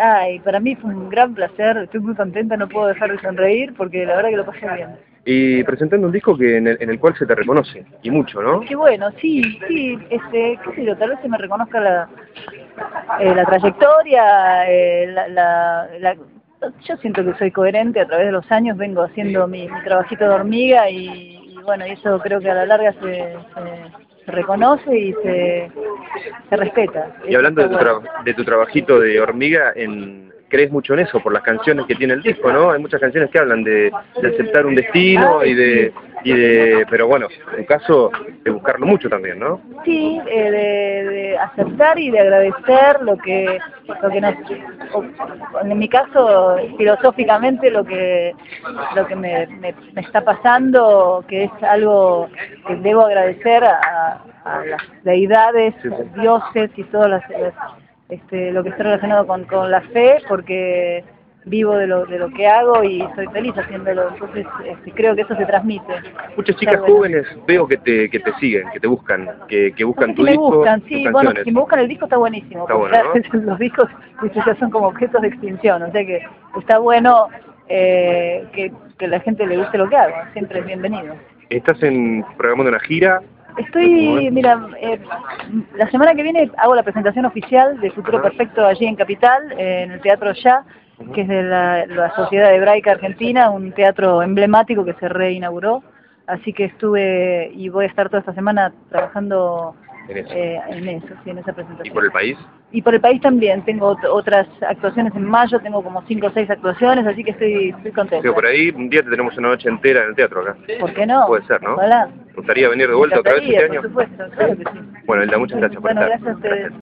Ay, para mí fue un gran placer, estoy muy contenta, no puedo dejar de sonreír porque la verdad que lo pasé bien. Y presentando un disco que en el cual se te reconoce, y mucho, ¿no? Qué bueno, sí, qué sé yo, tal vez se me reconozca la trayectoria, yo siento que soy coherente a través de los años, vengo haciendo mi trabajito de hormiga y bueno, y eso creo que a la larga se reconoce y se respeta. Y hablando de tu trabajito de hormiga, crees mucho en eso, por las canciones que tiene el disco, ¿no? Hay muchas canciones que hablan de aceptar un destino pero bueno, en tu caso, de buscarlo mucho también, ¿no? Sí, de aceptar y de agradecer lo que en mi caso, filosóficamente, lo que me está pasando, que es algo que debo agradecer a las deidades, dioses y todo lo que está relacionado con la fe, porque vivo de lo que hago y soy feliz haciéndolo, entonces creo que eso se transmite. Muchas chicas jóvenes veo que te siguen, que te buscan, que buscan tu disco, buscan, sí, bueno, si me buscan el disco está buenísimo, está porque bueno, ¿no? los discos ya son como objetos de extinción, o sea que está bueno que la gente le guste lo que hago, siempre es bienvenido. ¿Estás programando una gira? Mira, la semana que viene hago la presentación oficial de Futuro Perfecto allí en Capital, en el Teatro Ya, que es de la Sociedad Hebraica Argentina, un teatro emblemático que se reinauguró. Así que estuve y voy a estar toda esta semana trabajando en esa presentación. ¿Y por el país? Y por el país también, tengo otras actuaciones en mayo, tengo como 5 o 6 actuaciones, así que estoy contenta. Pero por ahí un día te tenemos una noche entera en el teatro acá. ¿Por qué no? Puede ser, ¿no? Ojalá. ¿Te gustaría venir de vuelta otra vez este año? Por supuesto, claro que sí. Bueno, Hilda, muchas gracias por estar. Gracias a ustedes.